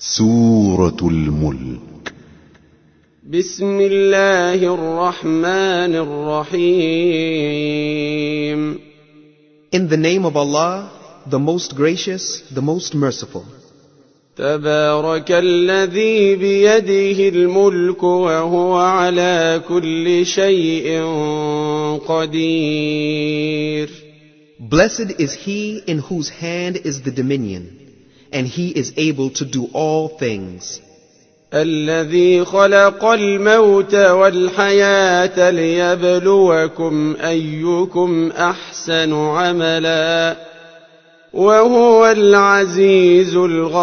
سورة الملك. بسم الله الرحمن الرحيم. In the name of Allah, the most gracious, the most merciful. تبارك الذي بيده الملك وهو على كل شيء قدير. Blessed is he in whose hand is the dominion, and he is able to do all things. الذي خلق الموت والحياة ليبلوكم أيكم أحسن عملا وهو العزيز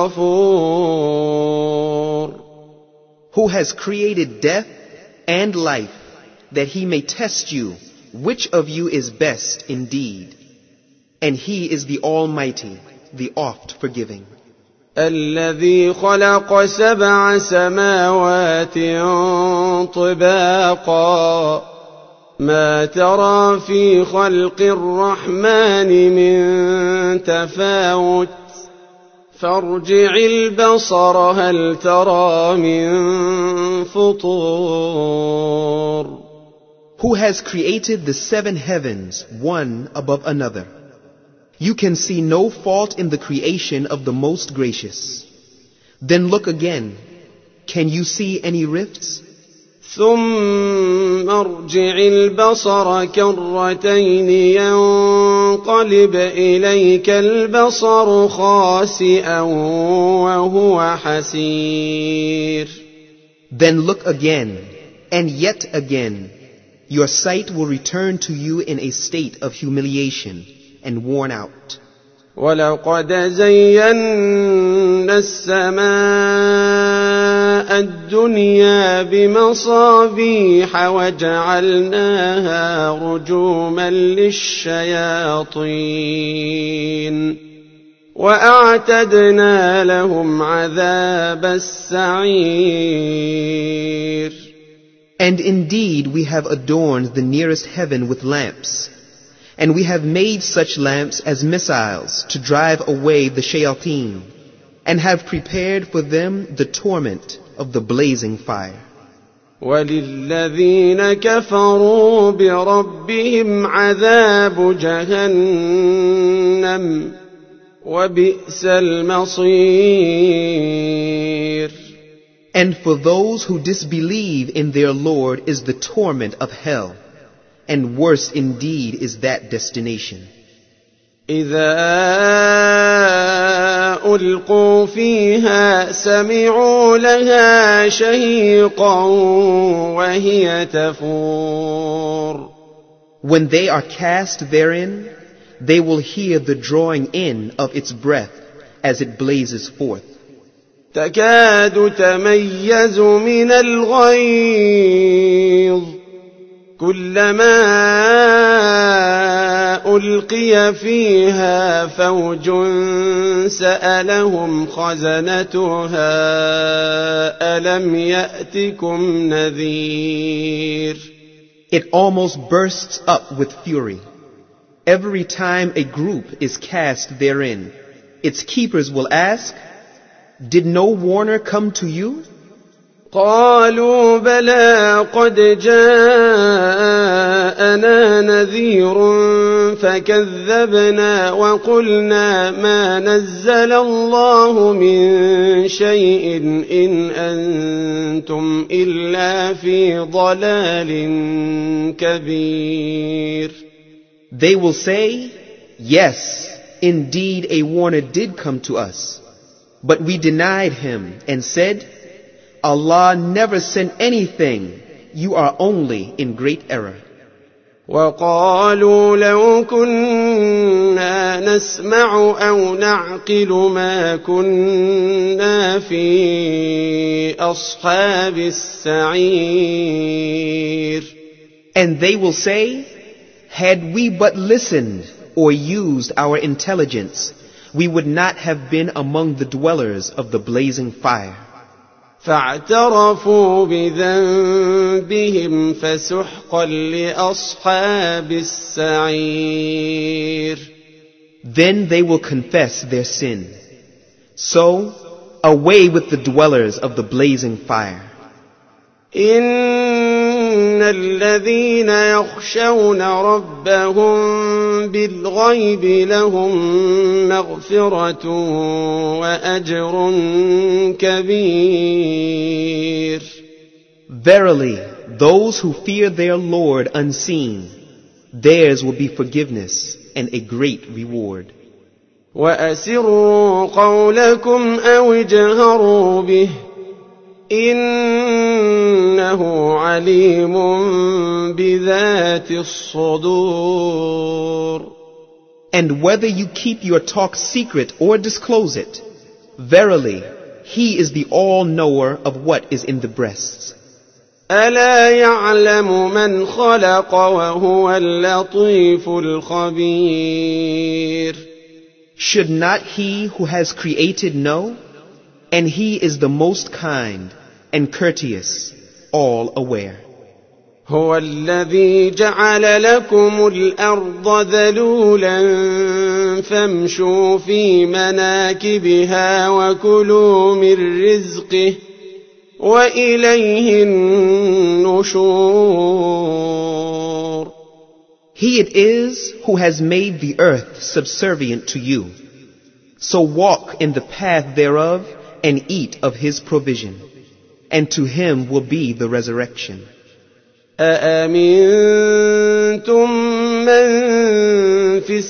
الغفور. Who has created death and life, that he may test you, which of you is best indeed. And he is the Almighty, the oft-forgiving. الذي خلق 7 سماوات طباقا ما ترى في خلق الرحمن من تفاوت فارجع البصر هل ترى من فطور. Who has created the 7 heavens, one above another. You can see no fault in the creation of the most gracious. Then look again. Can you see any rifts? ثم ارجع البصر كرتين ينقلب إليك البصر خاسئا وهو حسير. Then look again, and yet again. Your sight will return to you in a state of humiliation and worn out. وَلَقَدْ زَيَّنَّا السَّمَاءَ الدُّنْيَا بِمَصَابِيحَ وَجَعَلْنَاهَا رُجُومًا لِلشَّيَاطِينِ وَأَعْتَدْنَا لَهُمْ عَذَابَ السَّعِيرِ. And indeed we have adorned the nearest heaven with lamps, and we have made such lamps as missiles to drive away the shayateen, and have prepared for them the torment of the blazing fire. وَلِلَّذِينَ كَفَرُوا بِرَبِّهِمْ عَذَابُ جَهَنَّمَ وَبِئْسَ الْمَصِيرُ. And for those who disbelieve in their Lord is the torment of hell, and worse indeed is that destination. إِذَا أُلْقُوا فِيهَا سَمِعُوا لَهَا شَهِيقًا وَهِيَ تَفُورُ. When they are cast therein, they will hear the drawing in of its breath as it blazes forth. تكاد تميز من الغيظ كلما ألقي فيها فوج سألهم خزنتها ألم يأتكم نذير. It almost bursts up with fury. Every time a group is cast therein, its keepers will ask, did no warner come to you? قالوا بلى قد جاءنا نذير فكذبنا وقلنا ما نزل الله من شيء إن أنتم إلا في ضلال كبير. They will say, yes, indeed a warner did come to us. But we denied him and said, Allah never sent anything. You are only in great error. وقالوا لو كنا نسمع أو نعقل ما كنا في أصحاب السعير. And they will say, had we but listened or used our intelligence, we would not have been among the dwellers of the blazing fire. فاعترفوا بذنبهم فسحقا لأصحاب السعير. Then they will confess their sin. So, away with the dwellers of the blazing fire. إن الذين يخشون ربهم بالغيب لهم مغفرة وأجر كبير. Verily, those who fear their Lord unseen, theirs will be forgiveness and a great reward. وأسروا قولكم أو اجهروا به إنه عليم بذات الصدور. And whether you keep your talk secret or disclose it, verily, He is the all-knower of what is in the breasts. ألا يعلم من خلق وهو اللطيف الخبير. Should not He who has created know? And He is the most kind and courteous, all aware. هو الذي جعل لكم الأرض ذلولا فامشوا في مناكبها وكلوا من رزقه وإليه النشور. He it is who has made the earth subservient to you. So walk in the path thereof and eat of His provision, and to Him will be the resurrection. أأمنتم من في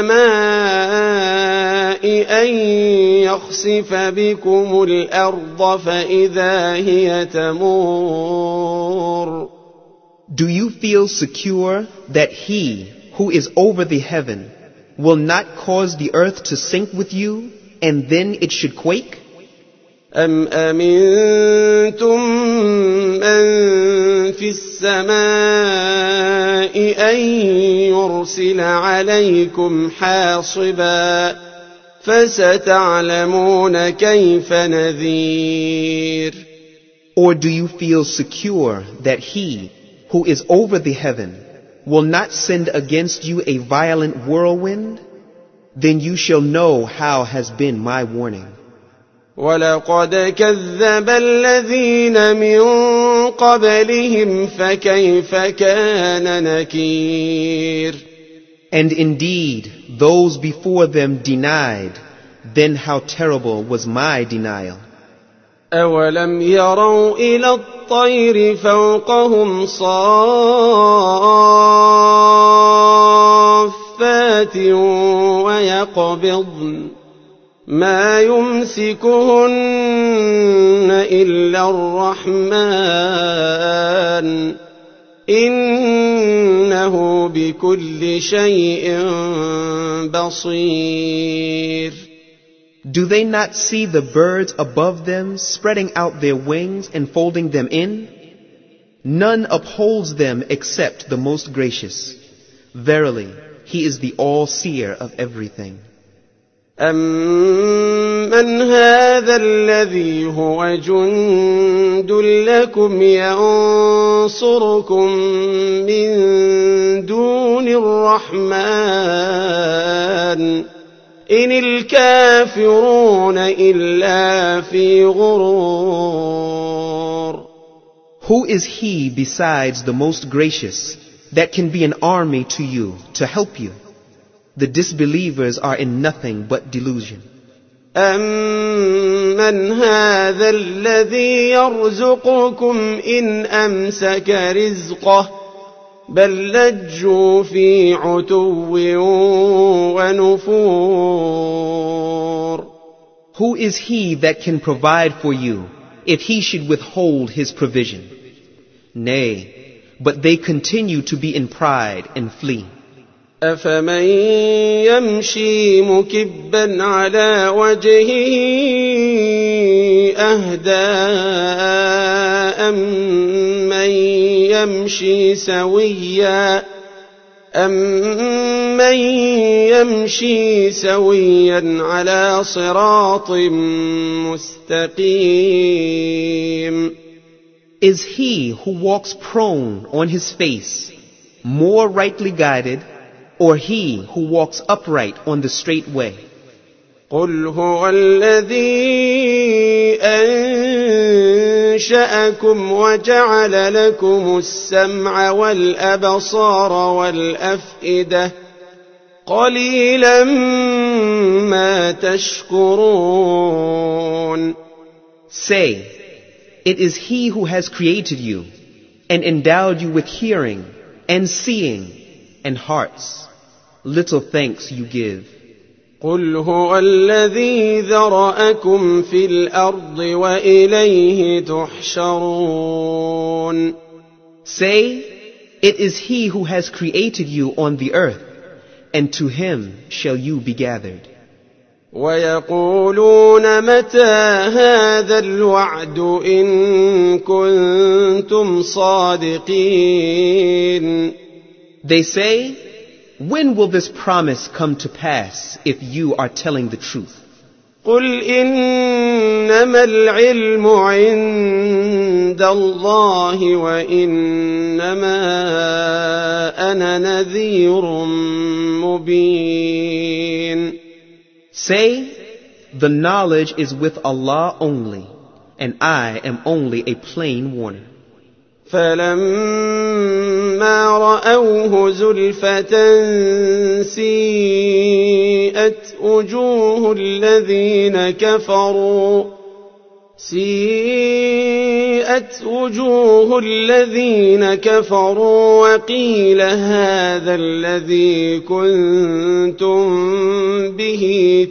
السماء أن يخسف بكم الأرض فإذا هي تمور. Do you feel secure that He who is over the heaven will not cause the earth to sink with you, and then it should quake? أم أمنتم من في السماء أن يرسل عليكم حاصبا فستعلمون كيف نذير. Or do you feel secure that He who is over the heaven will not send against you a violent whirlwind? Then you shall know how has been my warning. ولقد كذب الذين من قبلهم فكيف كان نكير. And indeed, those before them denied, then how terrible was my denial. أولم يروا إلى الطير فوقهم صافات ويقبضن ما يمسكهن إلا الرحمن إنه بكل شيء بصير. Do they not see the birds above them spreading out their wings and folding them in? None upholds them except the most gracious. Verily, He is the all-seer of everything. أَمَّنْ هَذَا الَّذِي هُوَ جُندٌ لَكُمْ يَنصُرُكُم مِّن دُونِ الرَّحْمَنِ إِنِ الْكَافِرُونَ إِلَّا فِي غُرُورٍ. Who is He besides the most gracious that can be an army to you to help you? The disbelievers are in nothing but delusion. أَمَّنْ هَذَا الَّذِي يَرْزُقُكُمْ إِنْ أَمْسَكَ رِزْقَهُ بَلْ لَجُّوا فِي عُتُوٍّ وَنُفُورٍ. Who is He that can provide for you if He should withhold His provision? Nay, but they continue to be in pride and flee. أَفَمَن يَمْشِي مُكِبًّا عَلَى وَجْهِهِ أَهْدَىٰ أَمَّن يَمْشِي سَوِيًّا عَلَى صِرَاطٍ مُسْتَقِيمٍ. Is he who walks prone on his face more rightly guided, or he who walks upright on the straight way? قل هو الذي أنشأكم وجعل لكم السمع والأبصار والأفئدة قليلا ما تشكرون. Say, it is He who has created you and endowed you with hearing and seeing and hearts. Little thanks you give. قل هو الذي ذرأكم في الأرض وإليه تحشرون. Say, it is He who has created you on the earth, and to Him shall you be gathered. ويقولون متى هذا الوعد إن كنتم صادقين. They say, when will this promise come to pass if you are telling the truth? قل إنما العلم عند الله وإنما أنا نذير مبين. Say, the knowledge is with Allah only, and I am only a plain warner. فلما رأوه زلفة سيئت وجوه الذين كفروا وقيل هذا الذي كنتم به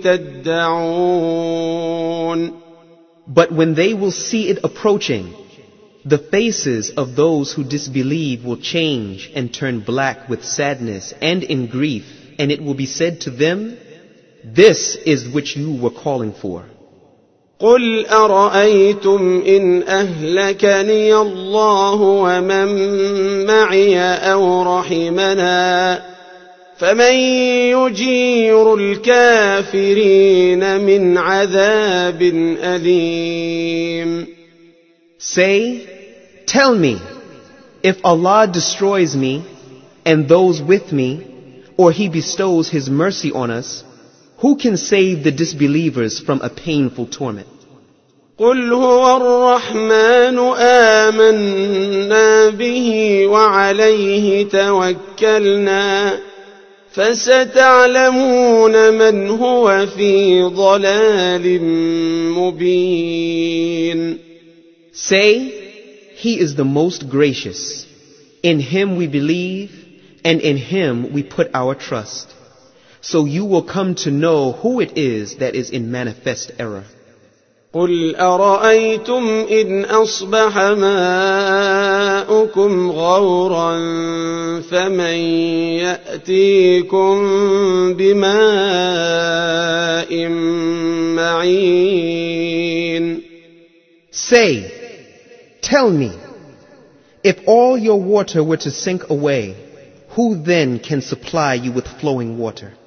تدعون. But when they will see it approaching, the faces of those who disbelieve will change and turn black with sadness and in grief, and it will be said to them, this is which you were calling for. قل أرأيتم إن أهلكني الله ومن معي أو رحمنا فمن يجير الكافرين من عذاب أليم. Say, tell me, if Allah destroys me and those with me, or He bestows His mercy on us, who can save the disbelievers from a painful torment? قل هو الرحمن آمنا به وعليه توكلنا فستعلمون من هو في ضلال مبين. Say, He is the most gracious. In Him we believe, and in Him we put our trust. So you will come to know who it is that is in manifest error. قل أرأيتم إن أصبح ماؤكم غورا فمن يأتيكم بماء معين. Say, tell me, if all your water were to sink away, who then can supply you with flowing water?